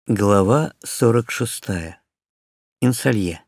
Глава 46. Инсалье.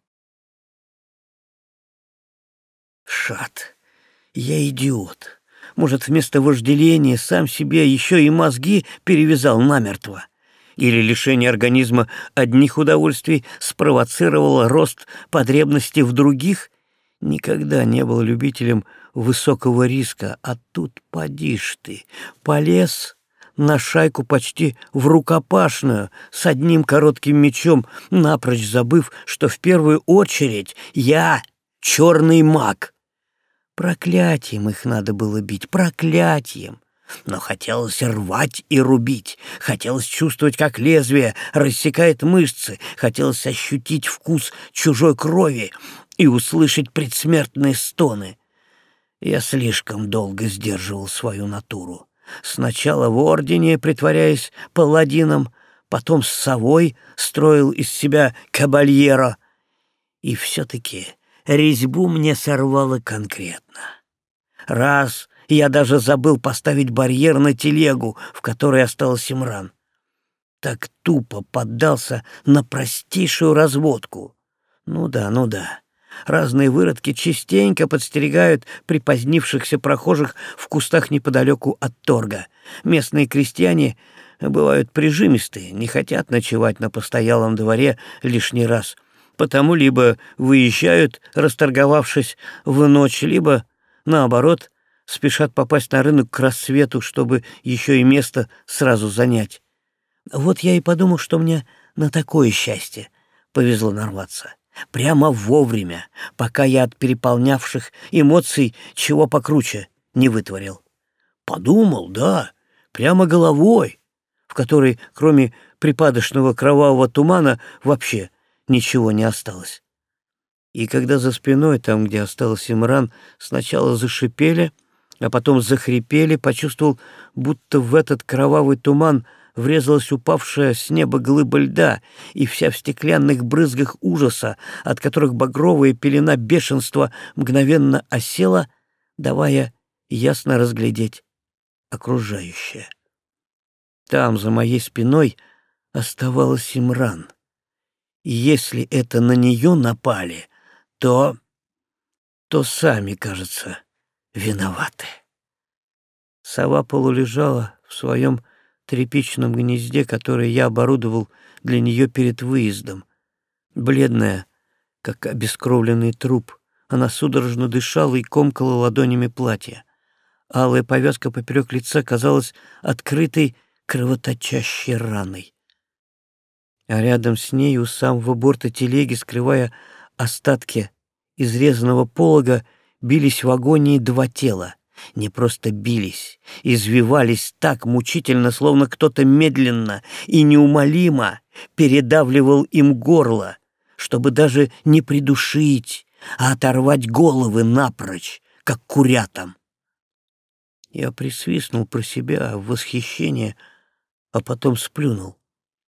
Шат, я идиот. Может, вместо вожделения сам себе еще и мозги перевязал намертво? Или лишение организма одних удовольствий спровоцировало рост потребностей в других? Никогда не был любителем высокого риска, а тут поди ж ты, полез на шайку почти в рукопашную с одним коротким мечом, напрочь забыв, что в первую очередь я черный маг. Проклятием их надо было бить, проклятием. Но хотелось рвать и рубить, хотелось чувствовать, как лезвие рассекает мышцы, хотелось ощутить вкус чужой крови и услышать предсмертные стоны. Я слишком долго сдерживал свою натуру. Сначала в ордене, притворяясь паладином, потом с совой строил из себя кабальеро. И все-таки резьбу мне сорвало конкретно. Раз я даже забыл поставить барьер на телегу, в которой остался Имран. Так тупо поддался на простейшую разводку. Ну да. Разные выродки частенько подстерегают припозднившихся прохожих в кустах неподалеку от торга. Местные крестьяне бывают прижимистые, не хотят ночевать на постоялом дворе лишний раз. Потому либо выезжают, расторговавшись в ночь, либо, наоборот, спешат попасть на рынок к рассвету, чтобы еще и место сразу занять. Вот я и подумал, что мне на такое счастье повезло нарваться. Прямо вовремя, пока я от переполнявших эмоций чего покруче не вытворил. Подумал, да, прямо головой, в которой, кроме припадочного кровавого тумана, вообще ничего не осталось. И когда за спиной, там, где остался Имран, сначала зашипели, а потом захрипели, почувствовал, будто в этот кровавый туман врезалась упавшая с неба глыба льда, и вся в стеклянных брызгах ужаса, от которых багровая пелена бешенства мгновенно осела, давая ясно разглядеть окружающее. Там, за моей спиной, оставалась Имран. И если это на нее напали, то сами, кажется, виноваты. Сова полулежала в своем тряпичном гнезде, которое я оборудовал для нее перед выездом. Бледная, как обескровленный труп, она судорожно дышала и комкала ладонями платье. Алая повязка поперек лица казалась открытой кровоточащей раной. А рядом с ней у самого борта телеги, скрывая остатки изрезанного полога, бились в агонии два тела. Не просто бились, извивались так мучительно, словно кто-то медленно и неумолимо передавливал им горло, чтобы даже не придушить, а оторвать головы напрочь, как курятам. Я присвистнул про себя в восхищение, а потом сплюнул.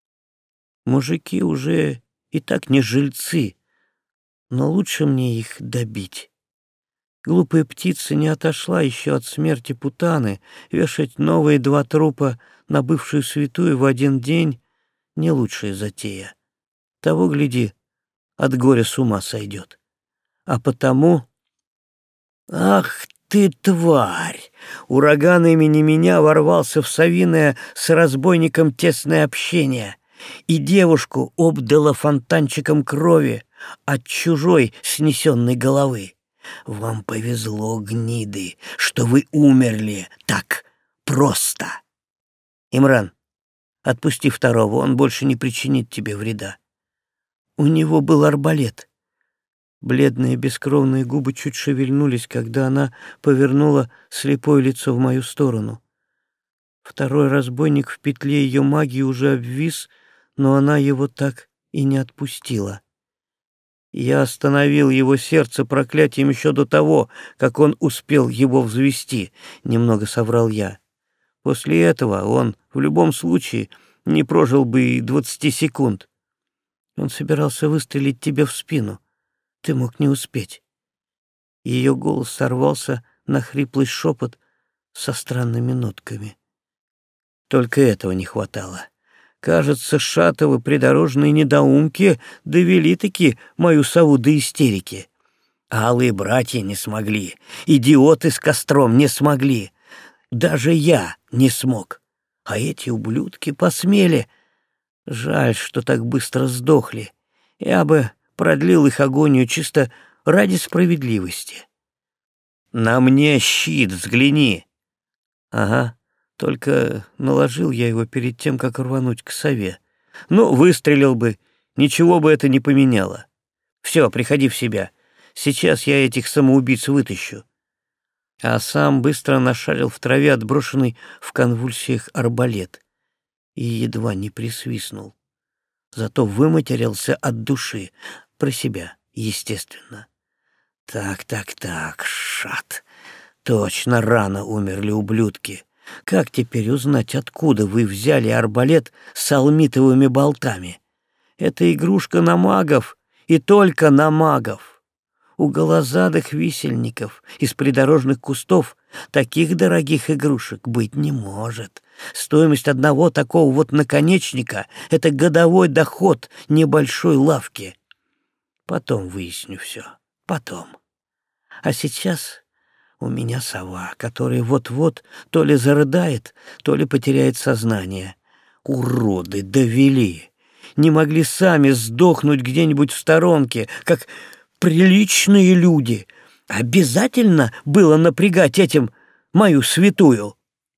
Мужики уже и так не жильцы, но лучше мне их добить. Глупая птица не отошла еще от смерти Путаны. Вешать новые два трупа на бывшую святую в один день — не лучшая затея. Того, гляди, от горя с ума сойдет. А потому... Ах ты, тварь! Ураган имени меня ворвался в совиное с разбойником тесное общение, и девушку обдало фонтанчиком крови от чужой снесенной головы. Вам повезло, гниды, что вы умерли так просто. Имран, отпусти второго, он больше не причинит тебе вреда. У него был арбалет. Бледные бескровные губы чуть шевельнулись, когда она повернула слепое лицо в мою сторону. Второй разбойник в петле ее магии уже обвис, но она его так и не отпустила. Я остановил его сердце проклятием еще до того, как он успел его взвести, немного соврал я. После этого он в любом случае не прожил бы и 20 секунд. Он собирался выстрелить тебе в спину. Ты мог не успеть. Ее голос сорвался на хриплый шепот со странными нотками. Только этого не хватало. Кажется, Шатовы придорожные недоумки довели-таки мою сову до истерики. Алые братья не смогли, идиоты с костром не смогли. Даже я не смог. А эти ублюдки посмели. Жаль, что так быстро сдохли. Я бы продлил их агонию чисто ради справедливости. На мне щит, взгляни. Ага, только наложил я его перед тем, как рвануть к сове. Ну, выстрелил бы, ничего бы это не поменяло. Все, приходи в себя. Сейчас я этих самоубийц вытащу. А сам быстро нашарил в траве отброшенный в конвульсиях арбалет и едва не присвистнул. Зато выматерился от души, про себя, естественно. Так, Шат. Точно рано умерли ублюдки. Как теперь узнать, откуда вы взяли арбалет с алмитовыми болтами? Это игрушка на магов, и только на магов. У голозадых висельников из придорожных кустов таких дорогих игрушек быть не может. Стоимость одного такого вот наконечника — это годовой доход небольшой лавки. Потом выясню все. Потом. А сейчас у меня сова, которая вот-вот то ли зарыдает, то ли потеряет сознание. Уроды довели. Не могли сами сдохнуть где-нибудь в сторонке, как приличные люди. Обязательно было напрягать этим мою святую.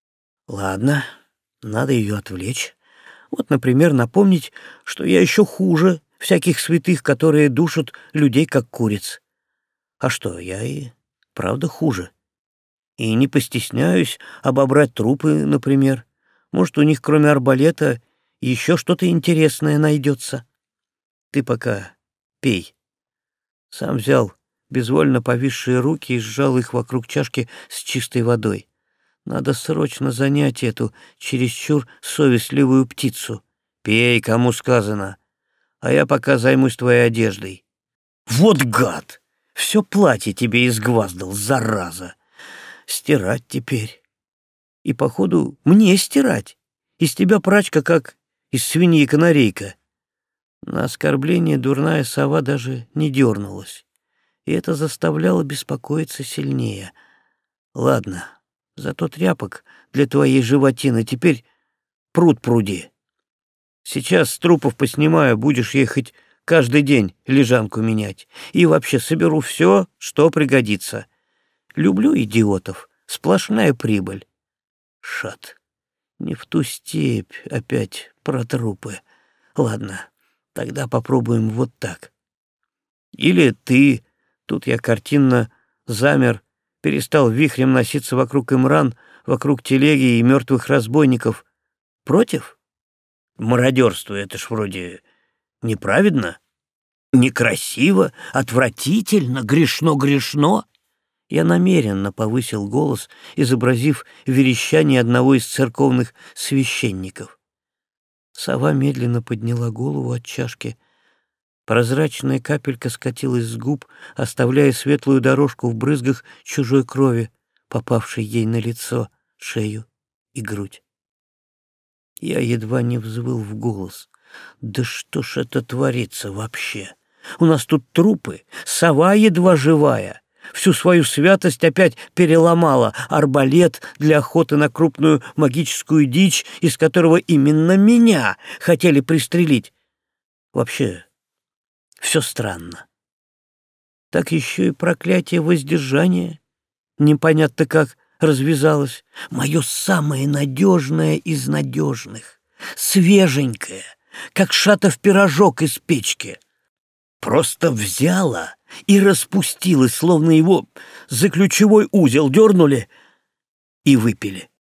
Ладно, надо ее отвлечь. Вот, например, напомнить, что я еще хуже всяких святых, которые душат людей, как куриц. А что, я и правда хуже. И не постесняюсь обобрать трупы, например. Может, у них, кроме арбалета, еще что-то интересное найдется. Ты пока пей. Сам взял безвольно повисшие руки и сжал их вокруг чашки с чистой водой. Надо срочно занять эту чересчур совестливую птицу. Пей, кому сказано. А я пока займусь твоей одеждой. Вот гад! Все платье тебе изгваздал, зараза. Стирать теперь. И, походу, мне стирать. Из тебя прачка, как из свиньи-канарейка. На оскорбление дурная сова даже не дернулась, и это заставляло беспокоиться сильнее. Ладно, зато тряпок для твоей животины теперь пруд пруди. Сейчас с трупов поснимаю, будешь ей хоть каждый день лежанку менять. И вообще соберу все, что пригодится. Люблю идиотов, сплошная прибыль. Шат, не в ту степь опять про трупы. Ладно. Тогда попробуем вот так. Или ты, тут я картинно замер, перестал вихрем носиться вокруг Имран, вокруг телеги и мертвых разбойников. Против? Мародерство — это ж вроде неправедно, некрасиво, отвратительно, грешно. Я намеренно повысил голос, изобразив верещание одного из церковных священников. Сова медленно подняла голову от чашки. Прозрачная капелька скатилась с губ, оставляя светлую дорожку в брызгах чужой крови, попавшей ей на лицо, шею и грудь. Я едва не взвыл в голос. Да что ж это творится вообще? У нас тут трупы, сова едва живая. Всю свою святость опять переломала арбалет для охоты на крупную магическую дичь, из которого именно меня хотели пристрелить. Вообще, все странно. Так еще и проклятие воздержания непонятно как развязалось. Мое самое надежное из надежных, свеженькое, как Шатов пирожок из печки. Просто взяла и распустилась, словно его за ключевой узел дернули и выпили.